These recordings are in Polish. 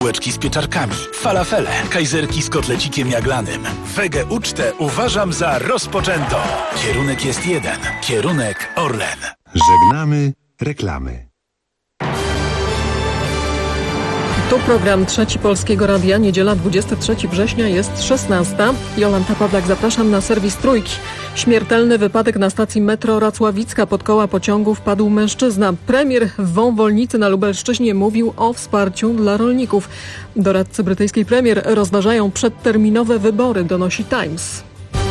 Bułeczki z pieczarkami, falafele, kajzerki z kotlecikiem jaglanym. Wege ucztę uważam za rozpoczętą. Kierunek jest jeden. Kierunek Orlen. Żegnamy reklamy. Tu program Trzeci Polskiego Radia. Niedziela 23 września jest 16. Jolanta Pawlak, zapraszam na serwis Trójki. Śmiertelny wypadek na stacji metro Racławicka. Pod koła pociągu wpadł mężczyzna. Premier w Wąwolnicy na Lubelszczyźnie mówił o wsparciu dla rolników. Doradcy brytyjskiej premier rozważają przedterminowe wybory, donosi Times.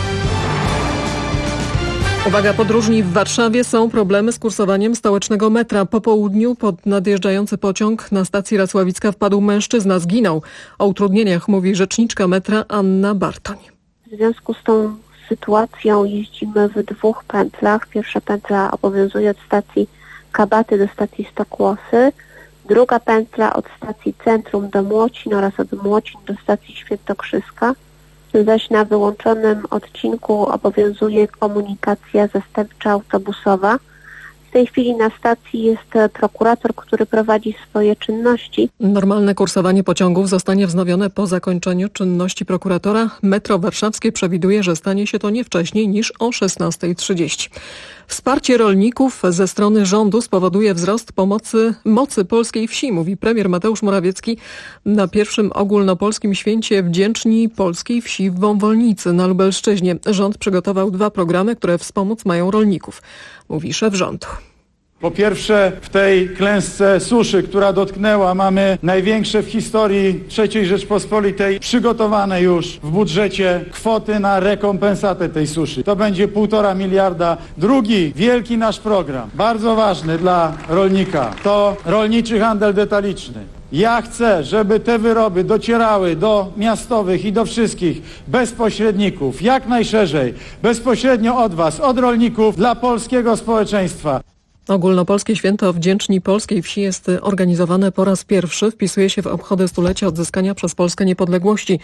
Uwaga, podróżni w Warszawie, są problemy z kursowaniem stołecznego metra. Po południu pod nadjeżdżający pociąg na stacji Racławicka wpadł mężczyzna, zginął. O utrudnieniach mówi rzeczniczka metra Anna Bartoń. W związku z tą sytuacją jeździmy w 2 pętlach. Pierwsza pętla obowiązuje od stacji Kabaty do stacji Stokłosy. Druga pętla od stacji Centrum do Młocin oraz od Młocin do stacji Świętokrzyska. Zaś na wyłączonym odcinku obowiązuje komunikacja zastępcza autobusowa. W tej chwili na stacji jest prokurator, który prowadzi swoje czynności. Normalne kursowanie pociągów zostanie wznowione po zakończeniu czynności prokuratora. Metro Warszawskie przewiduje, że stanie się to nie wcześniej niż o 16:30. Wsparcie rolników ze strony rządu spowoduje wzrost mocy polskiej wsi, mówi premier Mateusz Morawiecki na pierwszym ogólnopolskim święcie Wdzięczni Polskiej Wsi w Wąwolnicy na Lubelszczyźnie. Rząd przygotował 2 programy, które wspomóc mają rolników, mówi szef rządu. Po pierwsze, w tej klęsce suszy, która dotknęła, mamy największe w historii III Rzeczpospolitej przygotowane już w budżecie kwoty na rekompensatę tej suszy. To będzie 1,5 miliarda. Drugi wielki nasz program, bardzo ważny dla rolnika, to rolniczy handel detaliczny. Ja chcę, żeby te wyroby docierały do miastowych i do wszystkich bez pośredników, jak najszerzej, bezpośrednio od Was, od rolników, dla polskiego społeczeństwa. Ogólnopolskie Święto Wdzięczni Polskiej Wsi jest organizowane po raz pierwszy. Wpisuje się w obchody stulecia odzyskania przez Polskę niepodległości.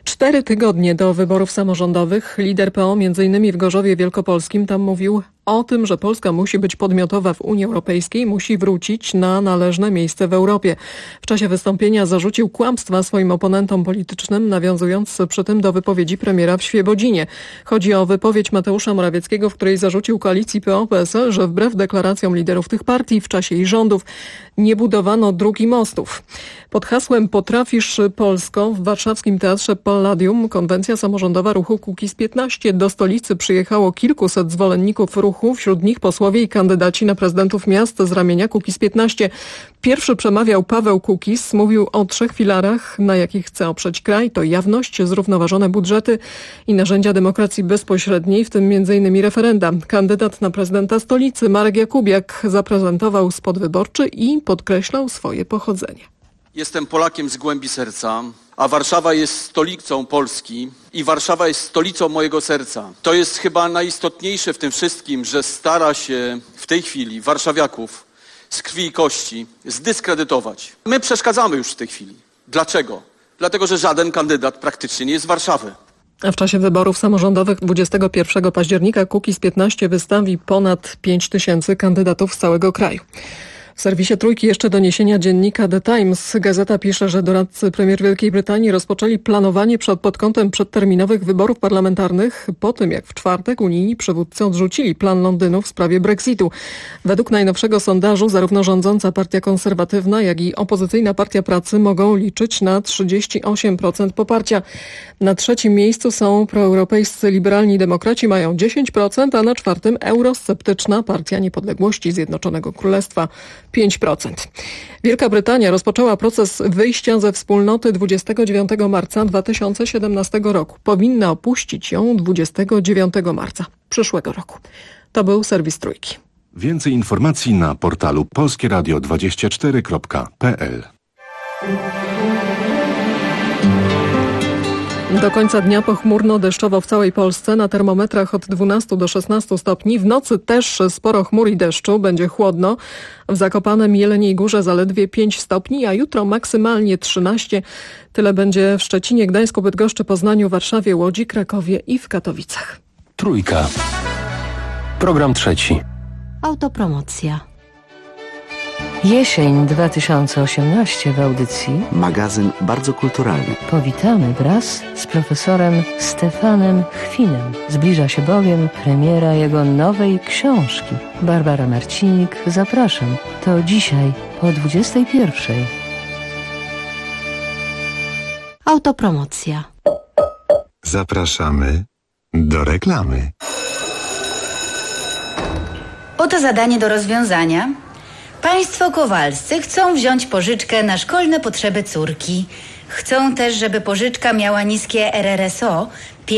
4 tygodnie do wyborów samorządowych. Lider PO m.in. w Gorzowie Wielkopolskim tam mówił o tym, że Polska musi być podmiotowa w Unii Europejskiej, musi wrócić na należne miejsce w Europie. W czasie wystąpienia zarzucił kłamstwa swoim oponentom politycznym, nawiązując przy tym do wypowiedzi premiera w Świebodzinie. Chodzi o wypowiedź Mateusza Morawieckiego, w której zarzucił koalicji PO-PSL, że wbrew deklaracjom liderów tych partii w czasie ich rządów nie budowano dróg i mostów. Pod hasłem Potrafisz Polsko w warszawskim Teatrze Palladium konwencja samorządowa ruchu Kukiz15. Do stolicy przyjechało kilkuset zwolenników ruchu, wśród nich posłowie i kandydaci na prezydentów miast z ramienia Kukiz15. Pierwszy przemawiał Paweł Kukiz, mówił o 3 filarach, na jakich chce oprzeć kraj. To jawność, zrównoważone budżety i narzędzia demokracji bezpośredniej, w tym m.in. referenda. Kandydat na prezydenta stolicy Marek Jakubiak zaprezentował spot wyborczy i podkreślał swoje pochodzenie. Jestem Polakiem z głębi serca, a Warszawa jest stolicą Polski i Warszawa jest stolicą mojego serca. To jest chyba najistotniejsze w tym wszystkim, że stara się w tej chwili warszawiaków z krwi i kości zdyskredytować. My przeszkadzamy już w tej chwili. Dlaczego? Dlatego, że żaden kandydat praktycznie nie jest z Warszawy. A w czasie wyborów samorządowych 21 października Kukiz15 wystawi ponad 5000 kandydatów z całego kraju. W serwisie Trójki jeszcze doniesienia dziennika The Times. Gazeta pisze, że doradcy premier Wielkiej Brytanii rozpoczęli planowanie pod kątem przedterminowych wyborów parlamentarnych po tym, jak w czwartek unijni przywódcy odrzucili plan Londynu w sprawie Brexitu. Według najnowszego sondażu zarówno rządząca Partia Konserwatywna, jak i opozycyjna Partia Pracy mogą liczyć na 38% poparcia. Na 3. miejscu są proeuropejscy liberalni demokraci, mają 10%, a na 4. eurosceptyczna Partia Niepodległości Zjednoczonego Królestwa 5%. Wielka Brytania rozpoczęła proces wyjścia ze wspólnoty 29 marca 2017 roku. Powinna opuścić ją 29 marca przyszłego roku. To był serwis Trójki. Więcej informacji na portalu polskieradio24.pl. Do końca dnia pochmurno, deszczowo w całej Polsce. Na termometrach od 12 do 16 stopni. W nocy też sporo chmur i deszczu. Będzie chłodno. W Zakopanem, Jeleniej Górze zaledwie 5 stopni, a jutro maksymalnie 13. Tyle będzie w Szczecinie, Gdańsku, Bydgoszczy, Poznaniu, Warszawie, Łodzi, Krakowie i w Katowicach. Trójka. Program trzeci. Autopromocja. Jesień 2018 w audycji Magazyn bardzo kulturalny. powitamy wraz z profesorem Stefanem Chwinem. Zbliża się bowiem premiera jego nowej książki. Barbara Marcinik, zapraszam. To dzisiaj o 21:00. Autopromocja. Zapraszamy do reklamy. Oto zadanie do rozwiązania. Państwo Kowalscy chcą wziąć pożyczkę na szkolne potrzeby córki. Chcą też, żeby pożyczka miała niskie RRSO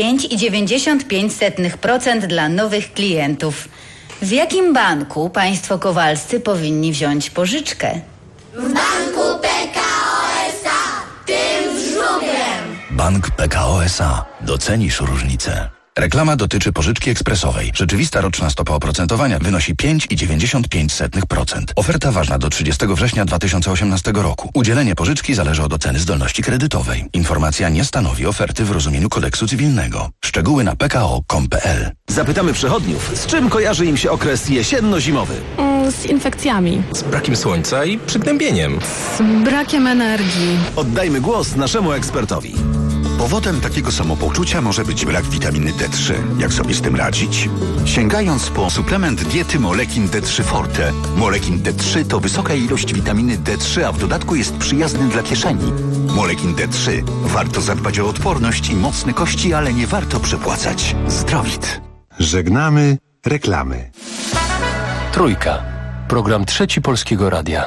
5,95% dla nowych klientów. W jakim banku państwo Kowalscy powinni wziąć pożyczkę? W banku PKO SA, tym z żubrem. Bank PKO SA. Docenisz różnicę. Reklama dotyczy pożyczki ekspresowej. Rzeczywista roczna stopa oprocentowania wynosi 5,95%. Oferta ważna do 30 września 2018 roku. Udzielenie pożyczki zależy od oceny zdolności kredytowej. Informacja nie stanowi oferty w rozumieniu kodeksu cywilnego. Szczegóły na pko.com.pl. Zapytamy przechodniów, z czym kojarzy im się okres jesienno-zimowy? Z infekcjami. Z brakiem słońca i przygnębieniem. Z brakiem energii. Oddajmy głos naszemu ekspertowi. Powodem takiego samopoczucia może być brak witaminy D3. Jak sobie z tym radzić? Sięgając po suplement diety Molekin D3 Forte. Molekin D3 to wysoka ilość witaminy D3, a w dodatku jest przyjazny dla kieszeni. Molekin D3. Warto zadbać o odporność i mocne kości, ale nie warto przepłacać. Zdrowit. Żegnamy reklamy. Trójka. Program Trzeci Polskiego Radia.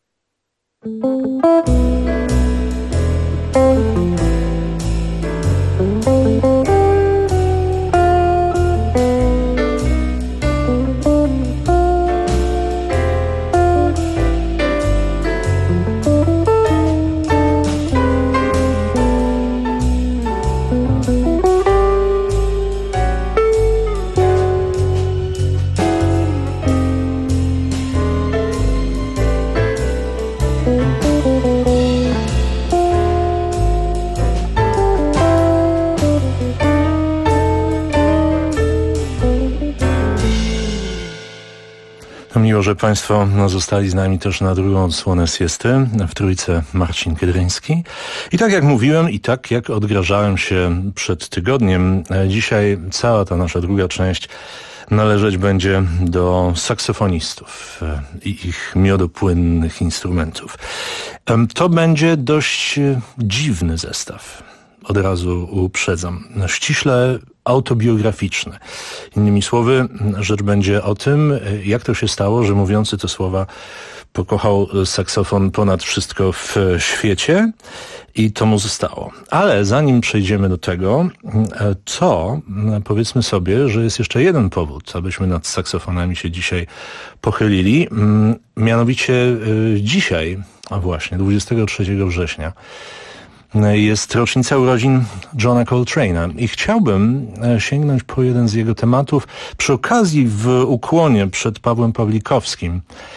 Miło, że Państwo zostali z nami też na drugą odsłonę siesty, w trójce Marcin Kydryński. I tak jak mówiłem i tak jak odgrażałem się przed tygodniem, dzisiaj cała ta nasza druga część należeć będzie do saksofonistów i ich miodopłynnych instrumentów. To będzie dość dziwny zestaw. Od razu uprzedzam. Ściśle autobiograficzny. Innymi słowy, rzecz będzie o tym, jak to się stało, że mówiący te słowa pokochał saksofon ponad wszystko w świecie i to mu zostało. Ale zanim przejdziemy do tego, to powiedzmy sobie, że jest jeszcze jeden powód, abyśmy nad saksofonami się dzisiaj pochylili. Mianowicie dzisiaj, a właśnie 23 września, jest rocznica urodzin Johna Coltrane'a i chciałbym sięgnąć po jeden z jego tematów przy okazji w ukłonie przed Pawłem Pawlikowskim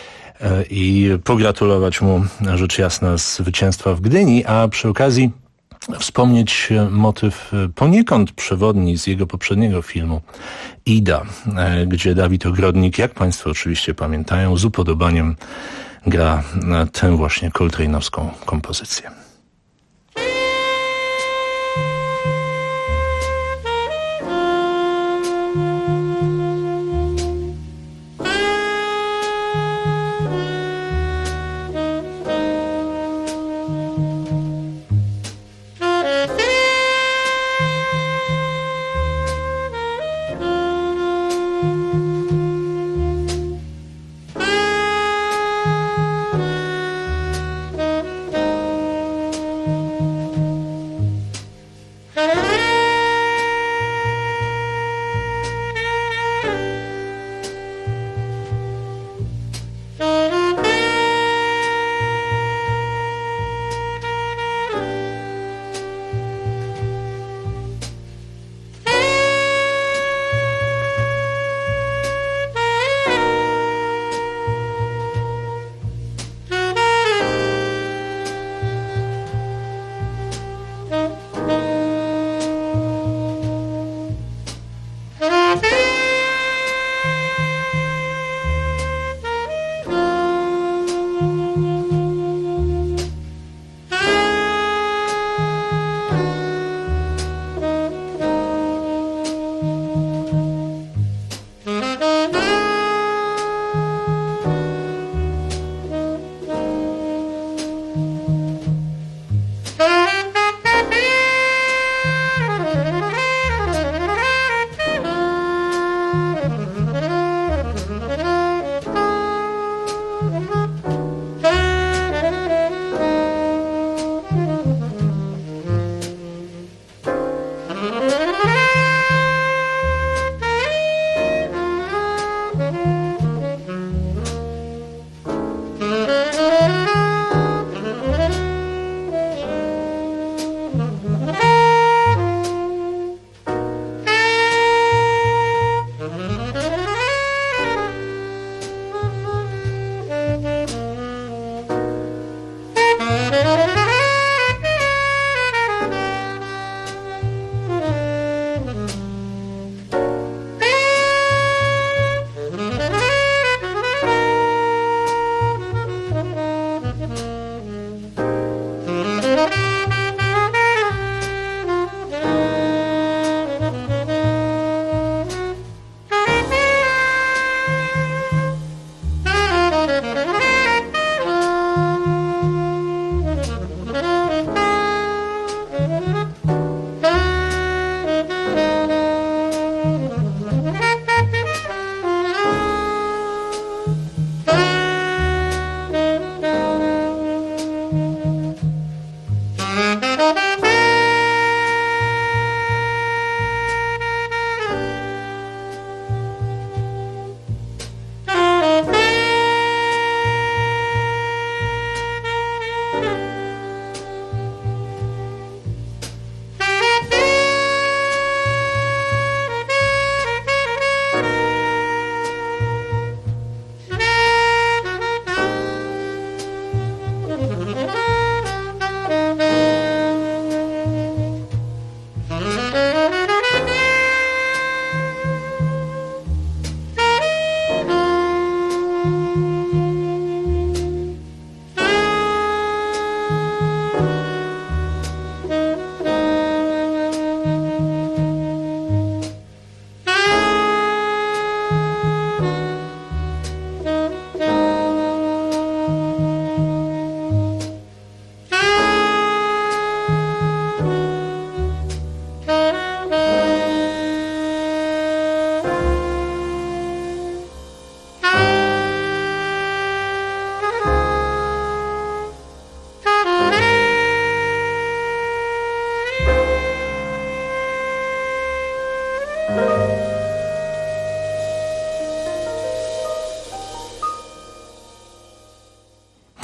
i pogratulować mu rzecz jasna zwycięstwa w Gdyni, a przy okazji wspomnieć motyw poniekąd przewodni z jego poprzedniego filmu Ida, gdzie Dawid Ogrodnik, jak Państwo oczywiście pamiętają, z upodobaniem gra tę właśnie Coltrane'owską kompozycję.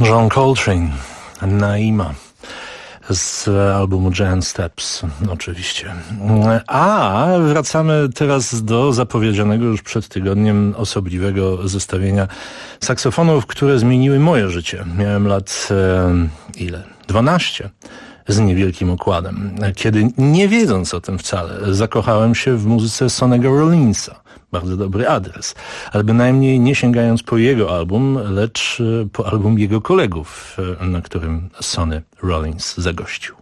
John Coltrane, Naima z albumu Giant Steps, oczywiście. A wracamy teraz do zapowiedzianego już przed tygodniem osobliwego zestawienia saksofonów, które zmieniły moje życie. Miałem lat 12 z niewielkim okładem, kiedy nie wiedząc o tym wcale, zakochałem się w muzyce Sonny'ego Rollinsa. Bardzo dobry adres, ale bynajmniej nie sięgając po jego album, lecz po album jego kolegów, na którym Sonny Rollins zagościł.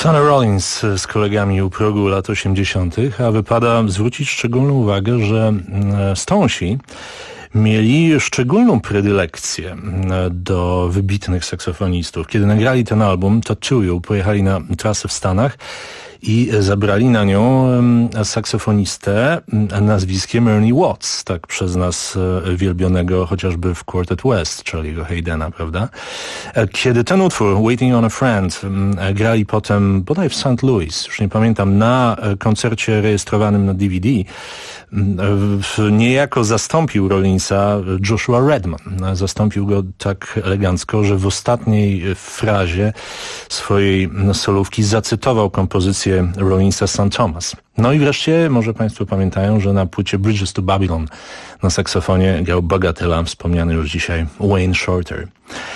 Sonny Rollins z kolegami u progu lat 80., a wypada zwrócić szczególną uwagę, że Stonesi mieli szczególną predylekcję do wybitnych saksofonistów. Kiedy nagrali ten album, Tattoo You, pojechali na trasę w Stanach i zabrali na nią saksofonistę nazwiskiem Ernie Watts, tak przez nas wielbionego chociażby w Quartet West, Charlie'ego Haydena, prawda? Kiedy ten utwór, Waiting on a Friend, grali potem bodaj w St. Louis, już nie pamiętam, na koncercie rejestrowanym na DVD, niejako zastąpił Rollinsa Joshua Redman. Zastąpił go tak elegancko, że w ostatniej frazie swojej solówki zacytował kompozycję Rollinsa St. Thomas. No i wreszcie, może Państwo pamiętają, że na płycie Bridges to Babylon na saksofonie grał bagatela, wspomniany już dzisiaj Wayne Shorter.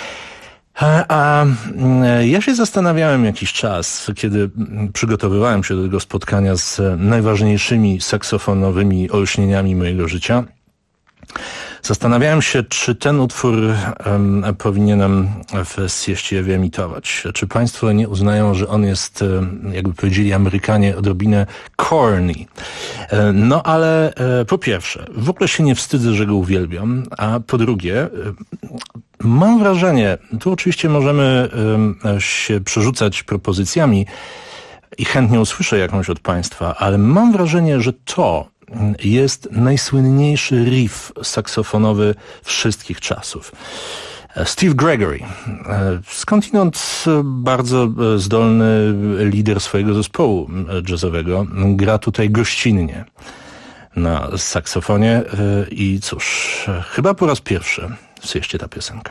Ja się zastanawiałem jakiś czas, kiedy przygotowywałem się do tego spotkania z najważniejszymi saksofonowymi olśnieniami mojego życia. Zastanawiałem się, czy ten utwór powinienem w Sieście wyemitować. Czy Państwo nie uznają, że on jest, jakby powiedzieli Amerykanie, odrobinę corny. No ale po pierwsze, w ogóle się nie wstydzę, że go uwielbiam, a po drugie, mam wrażenie, tu oczywiście możemy się przerzucać propozycjami i chętnie usłyszę jakąś od Państwa, ale mam wrażenie, że to jest najsłynniejszy riff saksofonowy wszystkich czasów. Steve Gregory, skądinąd bardzo zdolny lider swojego zespołu jazzowego, gra tutaj gościnnie na saksofonie i cóż, chyba po raz pierwszy słyszcie ta piosenka.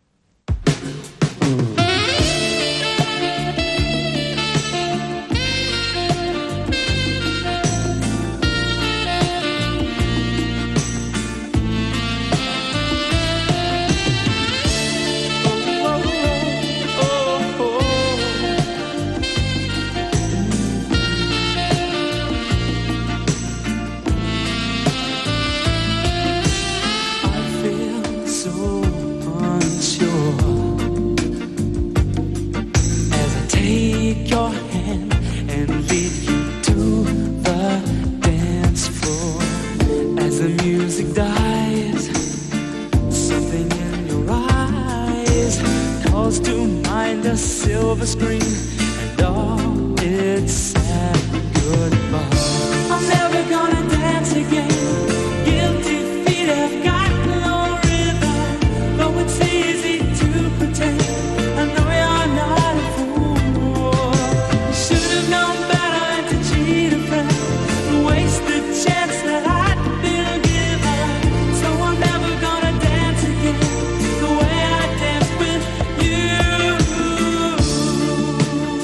Silver screen and all its sad goodbye. I'm never gonna dance again. Guilty feet have got no rhythm. Though it's easy to pretend, I know you're not a fool. You should have known better than to cheat a friend, waste the chance that I'd been given. So I'm never gonna dance again the way I danced with you.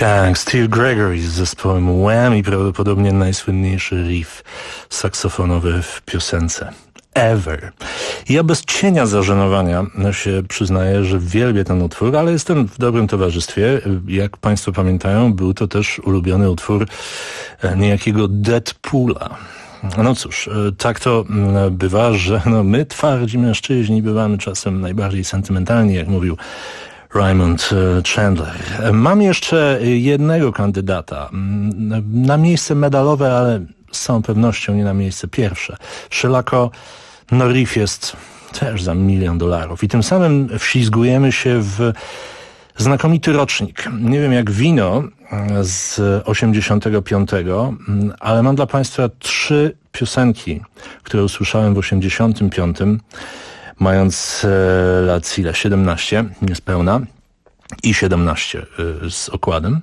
Tak, Steve Gregory z zespołem Wham i prawdopodobnie najsłynniejszy riff saksofonowy w piosence Ever. Ja bez cienia zażenowania się przyznaję, że wielbię ten utwór, ale jestem w dobrym towarzystwie. Jak Państwo pamiętają, był to też ulubiony utwór niejakiego Deadpoola. No cóż, tak to bywa, że my twardzi mężczyźni bywamy czasem najbardziej sentymentalni, jak mówił Raymond Chandler. Mam jeszcze jednego kandydata na miejsce medalowe, ale z całą pewnością nie na miejsce pierwsze. Szylako, riff jest też za $1 milion i tym samym wślizgujemy się w znakomity rocznik. Nie wiem jak wino z 85, ale mam dla Państwa 3 piosenki, które usłyszałem w 85, mając lat 17 niespełna i 17 z okładem.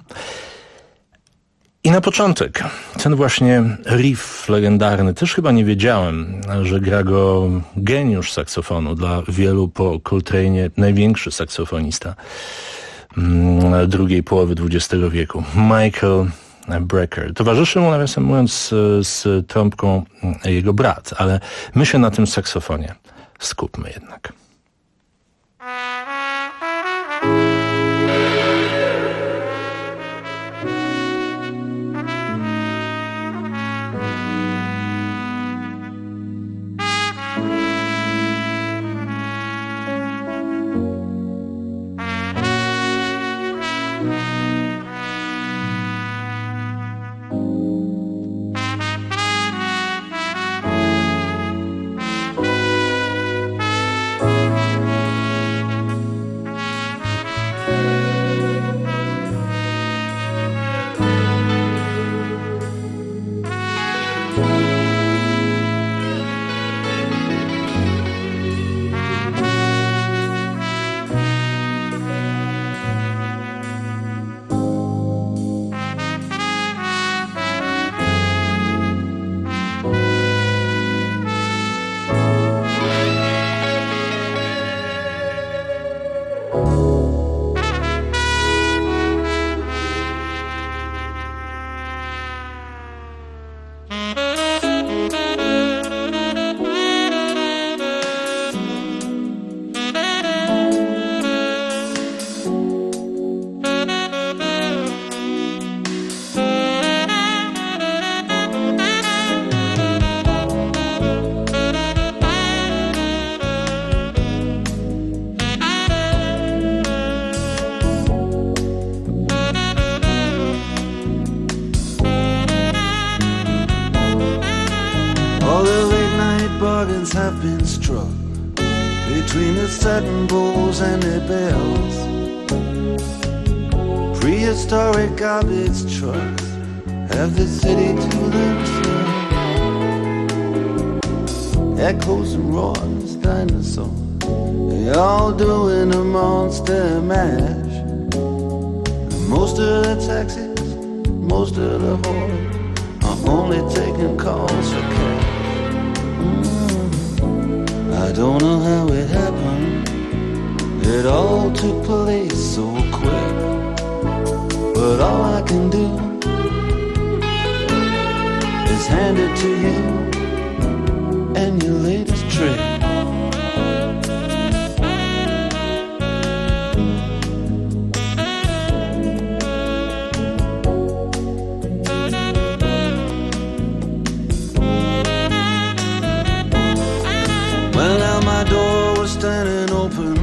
I na początek ten właśnie riff legendarny. Też chyba nie wiedziałem, że gra go geniusz saksofonu, dla wielu po Coltrane'ie największy saksofonista drugiej połowy XX wieku, Michael Brecker. Towarzyszy mu, nawiasem mówiąc, z trąbką jego brat, ale my się na tym saksofonie skupmy jednak. Have been struck between the satin bowls and the bells. Prehistoric garbage trucks have the city to themselves. Echoes and roars, dinosaurs, they all doing a monster mash. And most of the taxis, most of the whores are only taking calls for cash. I don't know how it happened. It all took place so quick. But all I can do is hand it to you and your latest trick. Standing open,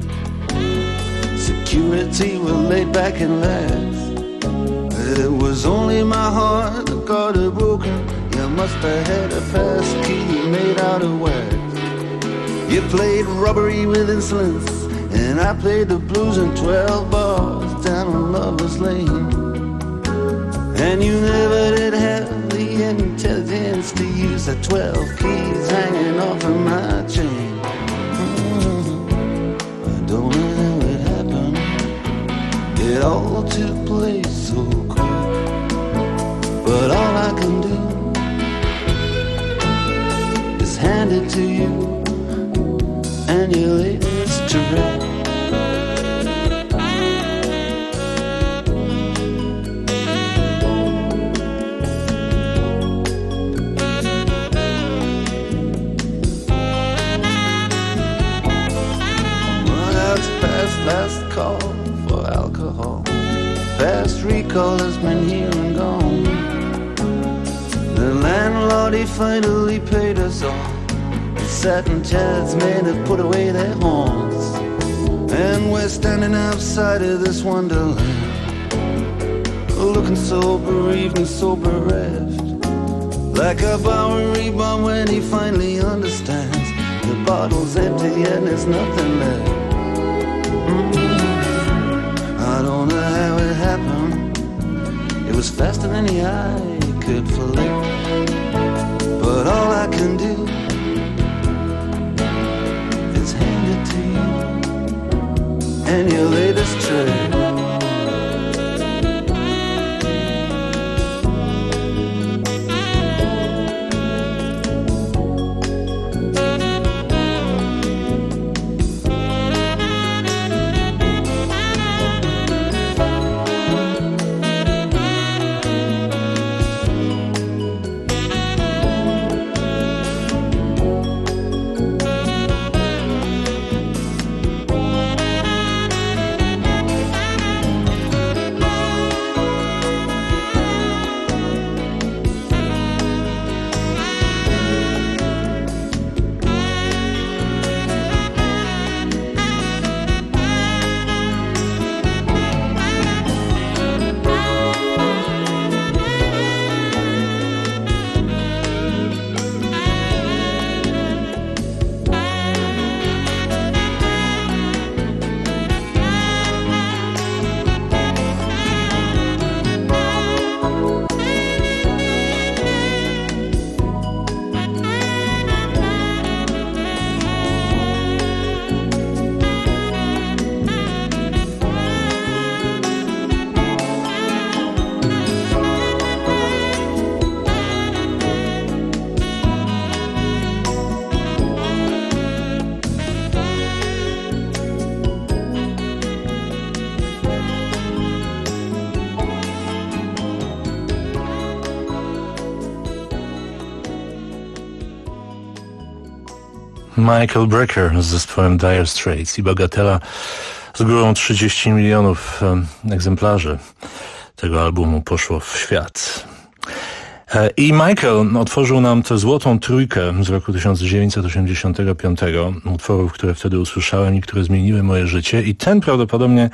security were laid back and laughed. It was only my heart that got it broken. You must have had a pass key made out of wax. You played robbery with insolence, and I played the blues in 12 bars down on Lover's Lane. And you never did have the intelligence to use the 12 keys hanging off of my chain. Don't know how it happened. It all took place so quick. But all I can do is hand it to you and your latest trick. call for alcohol. Fast recall has been here and gone. The landlord, he finally paid us all. The satin chairs men have put away their horns. And we're standing outside of this wonderland, looking so bereaved and so bereft, like a Bowery bomb when he finally understands the bottle's empty and there's nothing left. I don't know how it happened. It was faster than the eye could flick. But all I can do is hand it to you and your latest trick. Michael Brecker z zespołem Dire Straits i bagatela z górą 30 milionów egzemplarzy tego albumu poszło w świat. I Michael otworzył nam tę złotą trójkę z roku 1985, utworów, które wtedy usłyszałem i które zmieniły moje życie. I ten prawdopodobnie,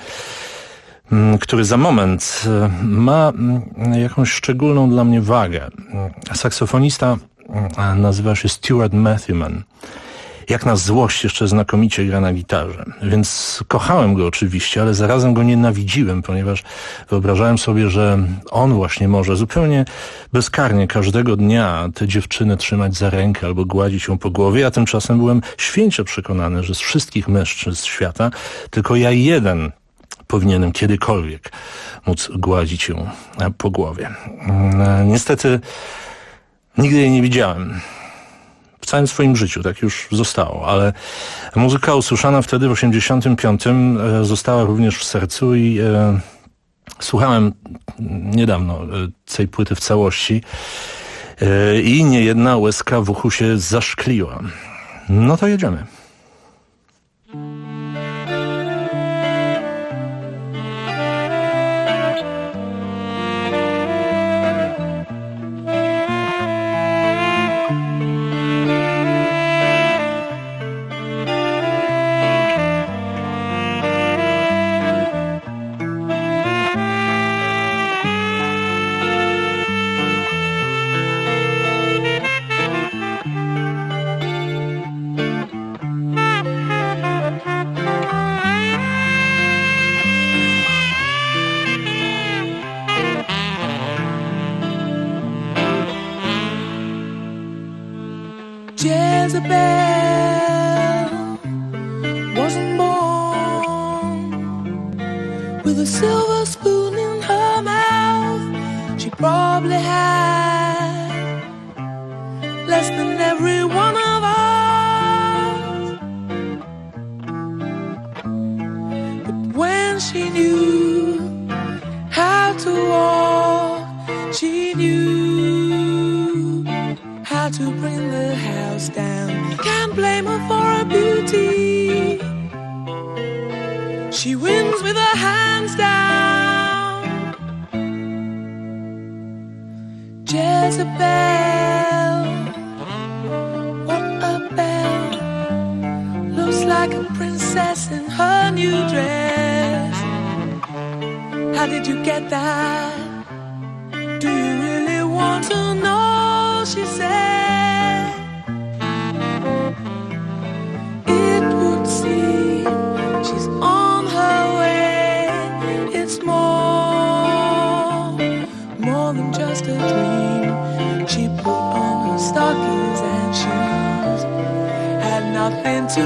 który za moment ma jakąś szczególną dla mnie wagę. Saksofonista nazywa się Stuart Matthewman. Jak na złość jeszcze znakomicie gra na gitarze. Więc kochałem go oczywiście, ale zarazem go nienawidziłem, ponieważ wyobrażałem sobie, że on właśnie może zupełnie bezkarnie każdego dnia tę dziewczynę trzymać za rękę albo gładzić ją po głowie, a tymczasem byłem święcie przekonany, że z wszystkich mężczyzn świata tylko ja jeden powinienem kiedykolwiek móc gładzić ją po głowie. Niestety nigdy jej nie widziałem. W całym swoim życiu, tak już zostało, ale muzyka usłyszana wtedy w 85 została również w sercu i słuchałem niedawno tej płyty w całości i niejedna łezka w uchu się zaszkliła. No to jedziemy. Jezebel wasn't born with a silver spoon in her mouth. She probably had less than every one of us. But when she knew how to walk, she knew how to bring the house down. Can't blame her for her beauty. She wins walks with her hands down. Jezebel, what a belle, looks like a princess in her new dress. How did you get that? Do you really want to know? She said. It would seem she's on her way. It's more than just a dream. She put on her stockings and shoes, had nothing to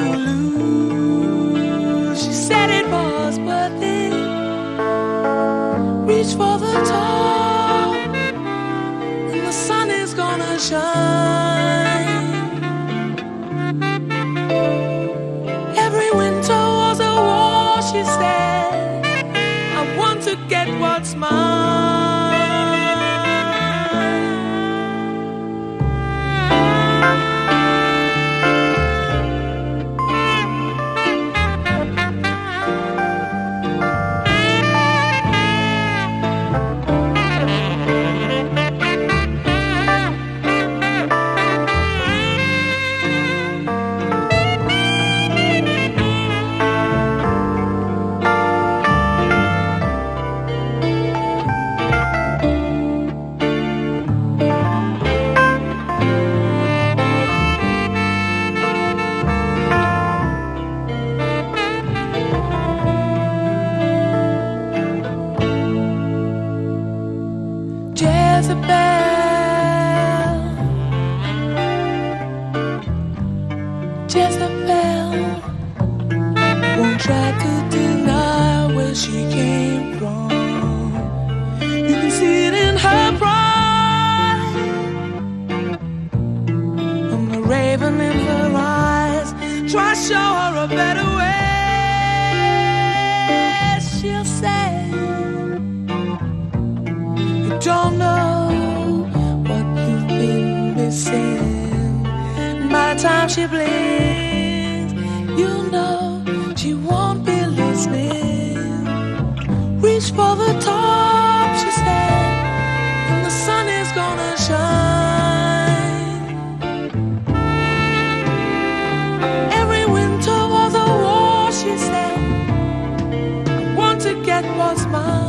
lose. She said it was worth it. Reach for the top, and the sun is gonna shine. Every winter was a war, she said. I want to get what's mine. Jezebel won't try to deny where she came from. You can see it in her pride, and the raven in her eyes. Try to show her a better way. She'll say, you don't know what you've been missing. By the time she blinks, you know she won't be listening. Reach for the top, she said, and the sun is gonna shine. Every winter was a war, she said. I want to get what's mine.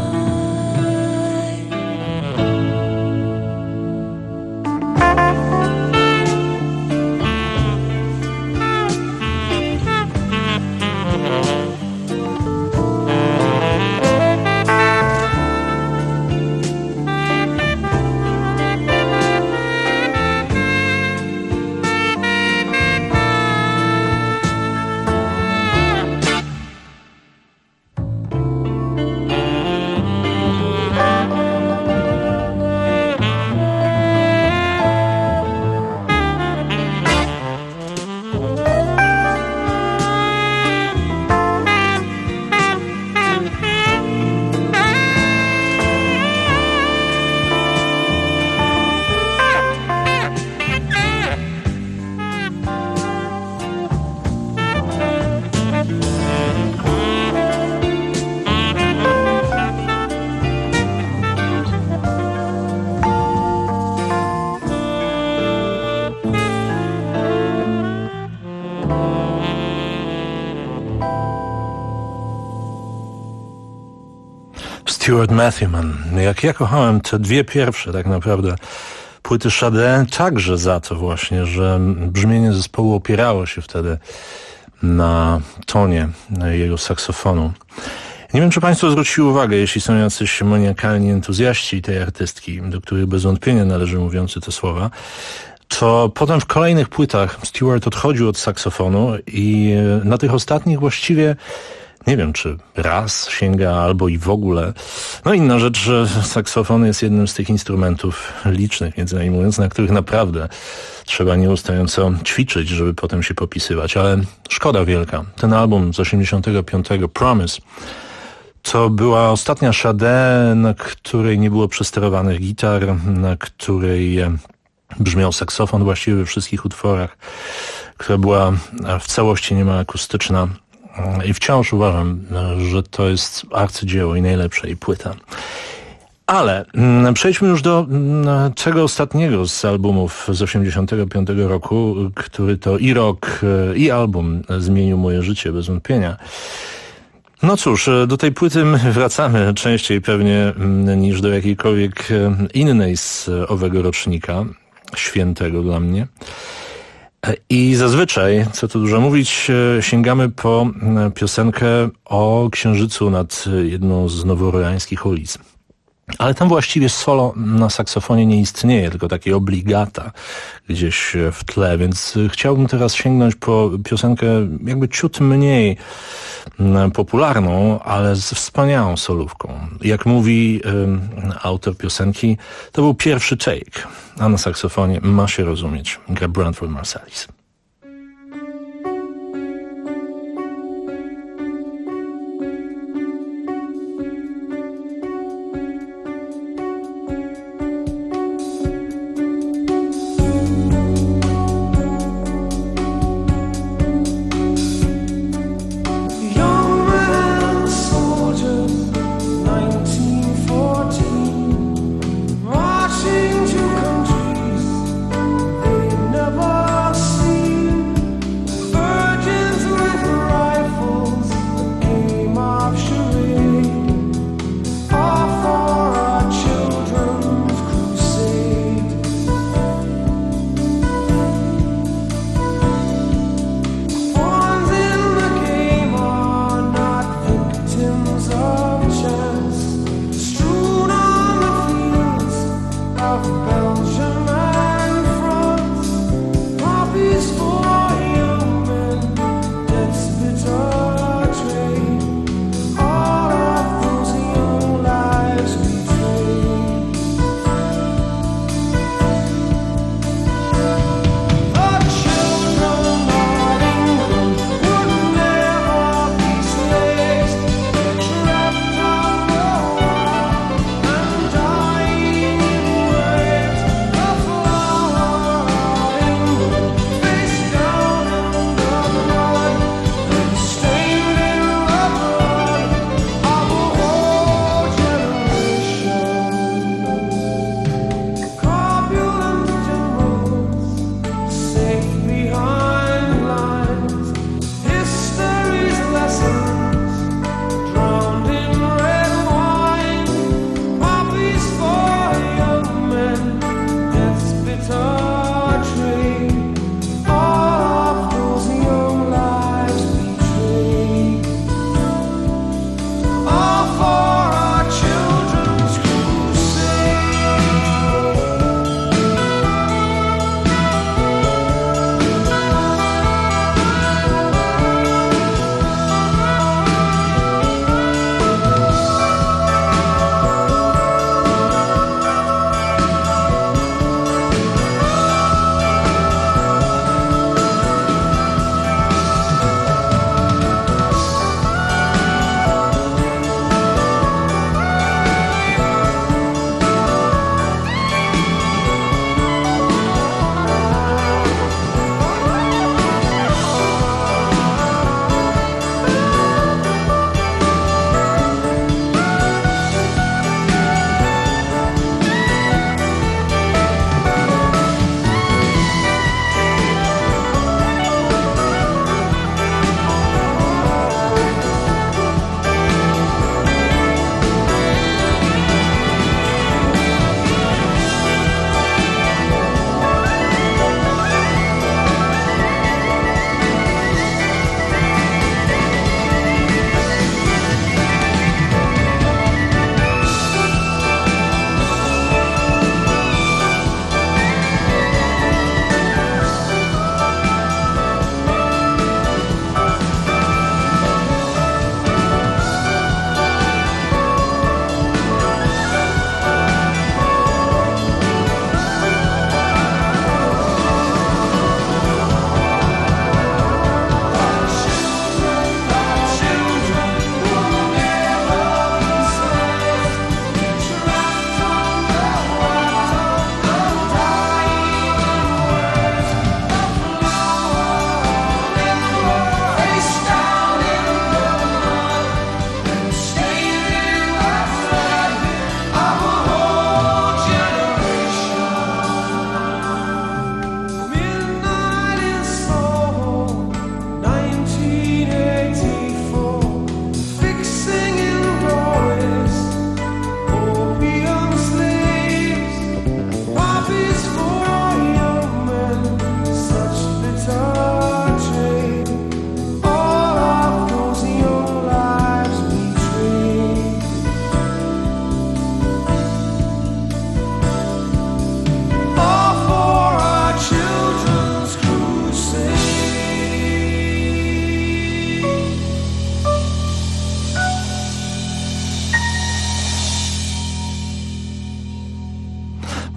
Stuart Matthewman. Jak ja kochałem te dwie pierwsze tak naprawdę płyty Sade, także za to właśnie, że brzmienie zespołu opierało się wtedy na tonie jego saksofonu. Nie wiem, czy Państwo zwrócili uwagę, jeśli są jacyś maniakalni entuzjaści tej artystki, do których bez wątpienia należy mówiący te słowa, to potem w kolejnych płytach Stuart odchodził od saksofonu i na tych ostatnich właściwie nie wiem, czy raz sięga, albo i w ogóle. No inna rzecz, że saksofon jest jednym z tych instrumentów licznych, między innymi mówiąc, na których naprawdę trzeba nieustająco ćwiczyć, żeby potem się popisywać, ale szkoda wielka. Ten album z 85, Promise, to była ostatnia Sade, na której nie było przesterowanych gitar, na której brzmiał saksofon właściwie we wszystkich utworach, która była w całości niemal akustyczna. I wciąż uważam, że to jest arcydzieło i najlepsza jej płyta. Ale przejdźmy już do tego ostatniego z albumów z 85 roku, który to i rok, i album zmienił moje życie bez wątpienia. No cóż, do tej płyty wracamy częściej pewnie niż do jakiejkolwiek innej z owego rocznika, świętego dla mnie. I zazwyczaj, co tu dużo mówić, sięgamy po piosenkę o księżycu nad jedną z nowoorleańskich ulic. Ale tam właściwie solo na saksofonie nie istnieje, tylko takie obligata gdzieś w tle, więc chciałbym teraz sięgnąć po piosenkę jakby ciut mniej popularną, ale z wspaniałą solówką. Jak mówi autor piosenki, to był pierwszy take, a na saksofonie ma się rozumieć gra Branford Marsalis. Marching to countries they never see.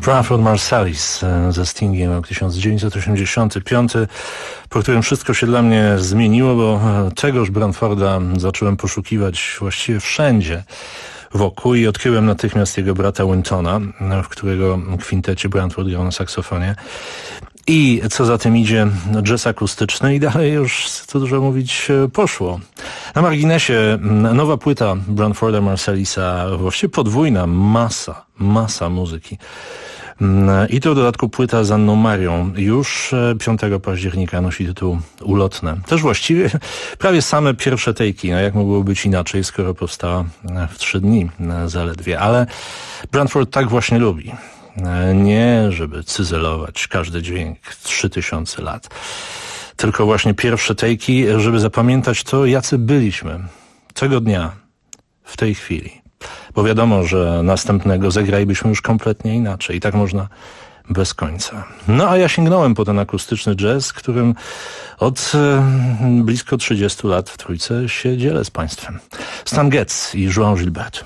Branford Marsalis ze Stingiem, rok 1985, po którym wszystko się dla mnie zmieniło, bo tegoż Branforda zacząłem poszukiwać właściwie wszędzie wokół i odkryłem natychmiast jego brata Wintona, w którego kwintecie Branford grał na saksofonie. I co za tym idzie, jazz akustyczny i dalej już, co dużo mówić, poszło. Na marginesie nowa płyta Branforda Marsalisa, właściwie podwójna, masa muzyki. I to w dodatku płyta z Anną Marią. Już 5 października nosi tytuł Ulotne. Też właściwie prawie same pierwsze tejki. No jak mogło być inaczej, skoro powstała w 3 dni zaledwie. Ale Branford tak właśnie lubi. Nie, żeby cyzelować każdy dźwięk 3000 lat. Tylko właśnie pierwsze tejki, żeby zapamiętać to, jacy byliśmy tego dnia, w tej chwili. Bo wiadomo, że następnego zagralibyśmy już kompletnie inaczej. I tak można bez końca. No a ja sięgnąłem po ten akustyczny jazz, którym od blisko 30 lat w Trójce się dzielę z Państwem. Stan Getz i João Gilberto.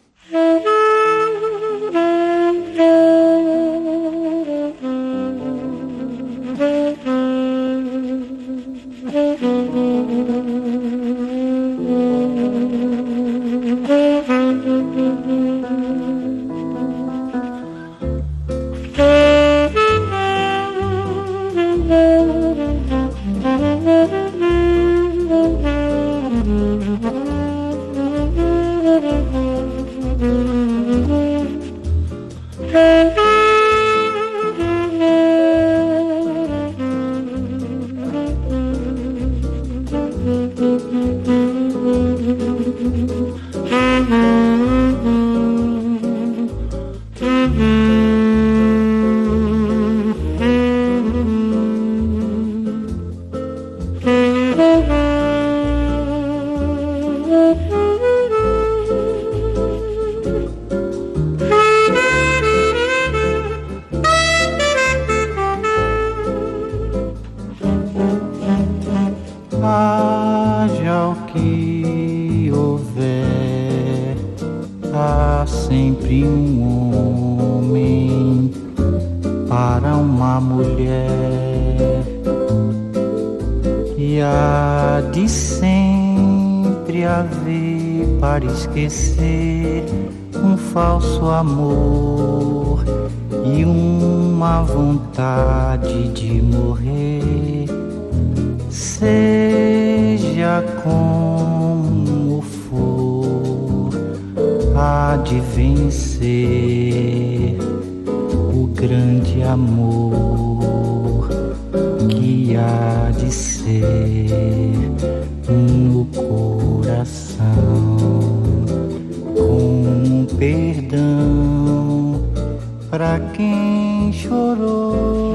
Haja o que houver, há sempre homem para uma mulher, e há de sempre haver para esquecer falso amor e uma vontade de morrer. Seja como for, há de vencer o grande amor que há de ser no coração, com perdão pra quem chorou.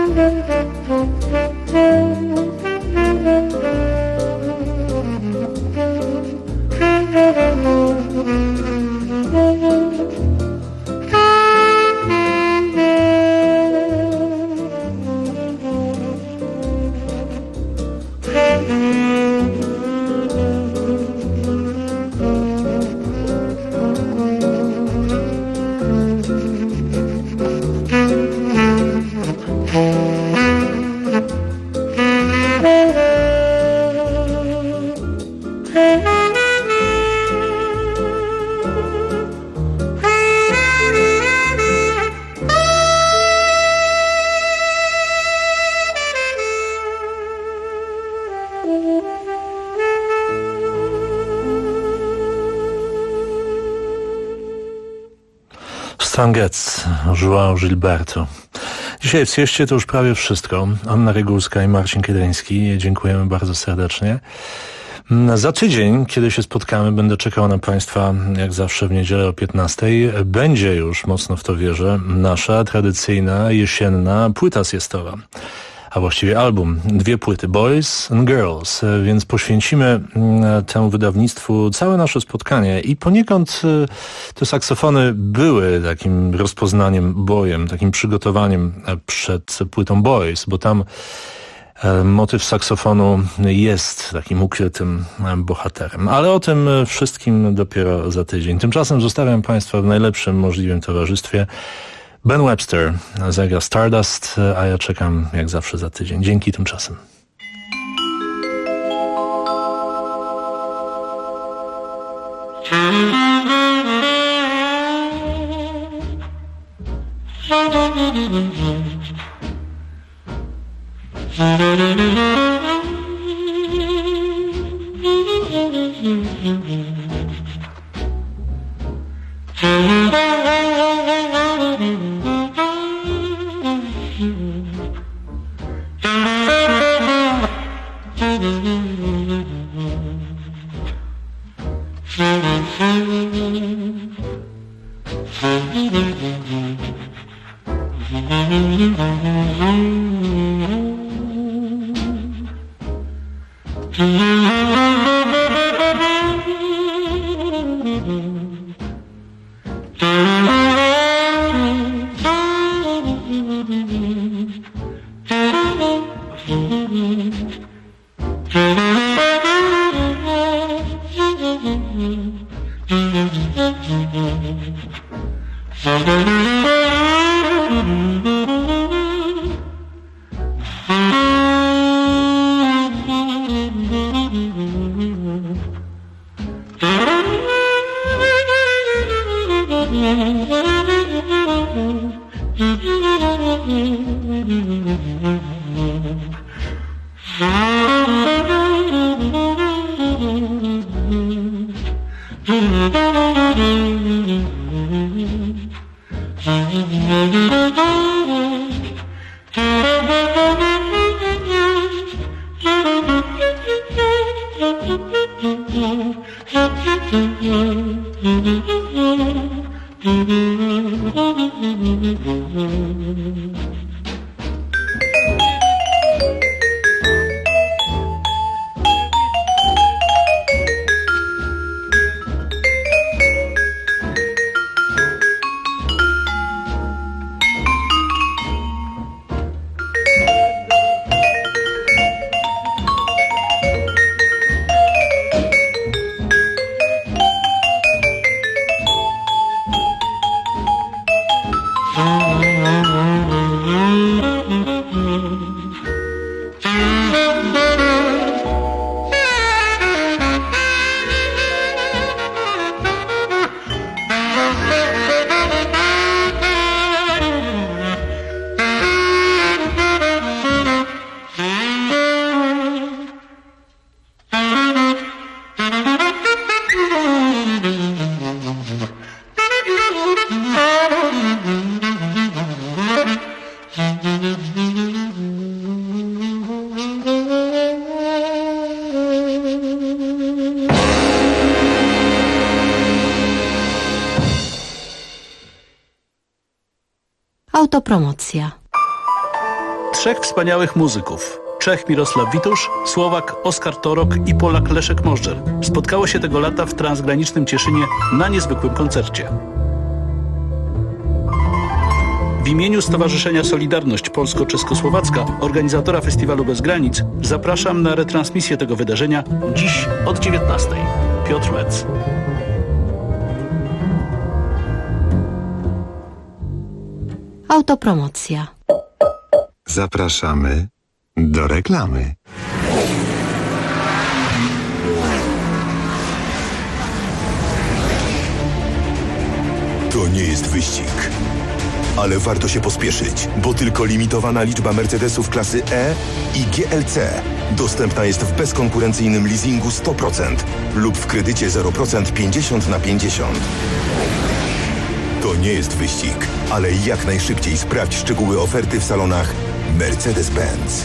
Stan Getz, João Gilberto. Dzisiaj w Sieście to już prawie wszystko. Anna Regulska i Marcin Kiedryński. Dziękujemy bardzo serdecznie. Za tydzień, kiedy się spotkamy, będę czekał na Państwa, jak zawsze w niedzielę o 15:00. Będzie już, mocno w to wierzę, nasza tradycyjna, jesienna płyta siestowa. A właściwie album, 2 płyty, Boys and Girls, więc poświęcimy temu wydawnictwu całe nasze spotkanie i poniekąd te saksofony były takim rozpoznaniem, bojem, takim przygotowaniem przed płytą Boys, bo tam motyw saksofonu jest takim ukrytym bohaterem. Ale o tym wszystkim dopiero za tydzień. Tymczasem zostawiam Państwa w najlepszym możliwym towarzystwie. Ben Webster zagra Stardust, a ja czekam jak zawsze za tydzień. Dzięki tymczasem. Autopromocja. trzech wspaniałych muzyków. Czech Mirosław Witusz, Słowak Oskar Torok i Polak Leszek Możdżer spotkało się tego lata w transgranicznym Cieszynie na niezwykłym koncercie. W imieniu Stowarzyszenia Solidarność Polsko-Czeskosłowacka, organizatora Festiwalu Bez Granic, zapraszam na retransmisję tego wydarzenia dziś od 19:00. Piotr Metz. Autopromocja. Zapraszamy do reklamy. To nie jest wyścig. Ale warto się pospieszyć, bo tylko limitowana liczba Mercedesów klasy E i GLC dostępna jest w bezkonkurencyjnym leasingu 100% lub w kredycie 0% 50/50. To nie jest wyścig, ale jak najszybciej sprawdź szczegóły oferty w salonach Mercedes-Benz.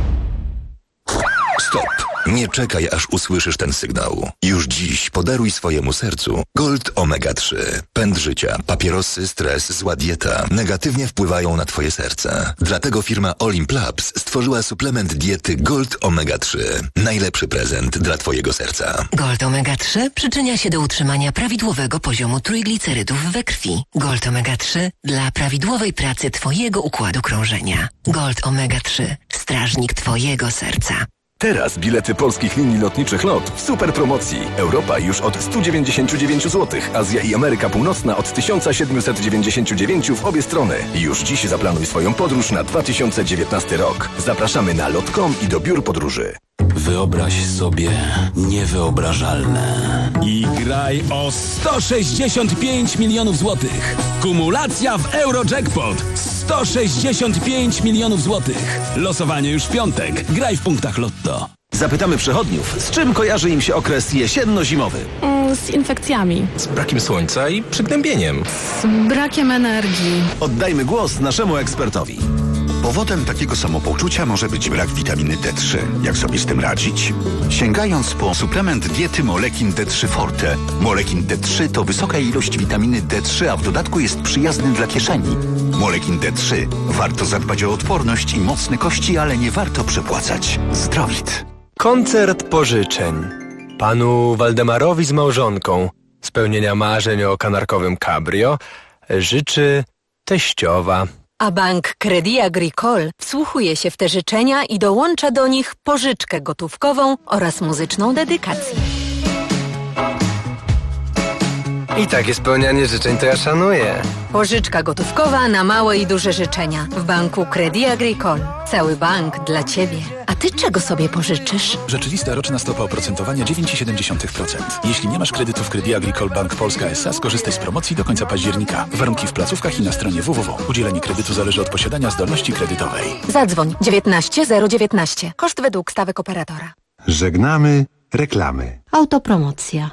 Stop! Nie czekaj, aż usłyszysz ten sygnał. Już dziś podaruj swojemu sercu Gold Omega 3. Pęd życia, papierosy, stres, zła dieta negatywnie wpływają na twoje serce. Dlatego firma Olymp Labs stworzyła suplement diety Gold Omega 3. Najlepszy prezent dla twojego serca. Gold Omega 3 przyczynia się do utrzymania prawidłowego poziomu trójglicerydów we krwi. Gold Omega 3 dla prawidłowej pracy twojego układu krążenia. Gold Omega 3. Strażnik twojego serca. Teraz bilety polskich linii lotniczych LOT w super promocji. Europa już od 199 zł, Azja i Ameryka Północna od 1799 w obie strony. Już dziś zaplanuj swoją podróż na 2019 rok. Zapraszamy na lot.com i do biur podróży. Wyobraź sobie niewyobrażalne i graj o 165 milionów złotych. Kumulacja w Eurojackpot 165 milionów złotych. Losowanie już w piątek. Graj w punktach Lotto. Zapytamy przechodniów, z czym kojarzy im się okres jesienno-zimowy. Z infekcjami. Z brakiem słońca i przygnębieniem. Z brakiem energii. Oddajmy głos naszemu ekspertowi. Powodem takiego samopoczucia może być brak witaminy D3. Jak sobie z tym radzić? Sięgając po suplement diety Molekin D3 Forte. Molekin D3 to wysoka ilość witaminy D3, a w dodatku jest przyjazny dla kieszeni. Molekin D3. Warto zadbać o odporność i mocne kości, ale nie warto przepłacać. Zdrowit. Koncert pożyczeń. Panu Waldemarowi z małżonką spełnienia marzeń o kanarkowym cabrio życzy teściowa. A bank Crédit Agricole wsłuchuje się w te życzenia i dołącza do nich pożyczkę gotówkową oraz muzyczną dedykację. I takie spełnianie życzeń to ja szanuję. Pożyczka gotówkowa na małe i duże życzenia w banku Crédit Agricole. Cały bank dla Ciebie. A Ty czego sobie pożyczysz? Rzeczywista roczna stopa oprocentowania 9,7%. Jeśli nie masz kredytów Crédit Agricole Bank Polska S.A., skorzystaj z promocji do końca października. Warunki w placówkach i na stronie www. Udzielenie kredytu zależy od posiadania zdolności kredytowej. Zadzwoń 19 019. Koszt według stawek operatora. Żegnamy reklamy. Autopromocja.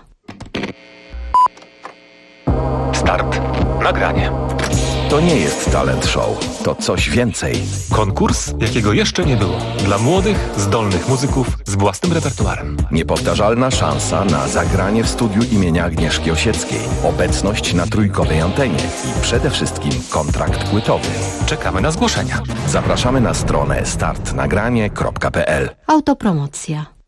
Start. Nagranie. To nie jest talent show, to coś więcej. Konkurs, jakiego jeszcze nie było. Dla młodych, zdolnych muzyków z własnym repertuarem. Niepowtarzalna szansa na zagranie w studiu imienia Agnieszki Osieckiej. Obecność na trójkowej antenie i przede wszystkim kontrakt płytowy. Czekamy na zgłoszenia. Zapraszamy na stronę startnagranie.pl. Autopromocja.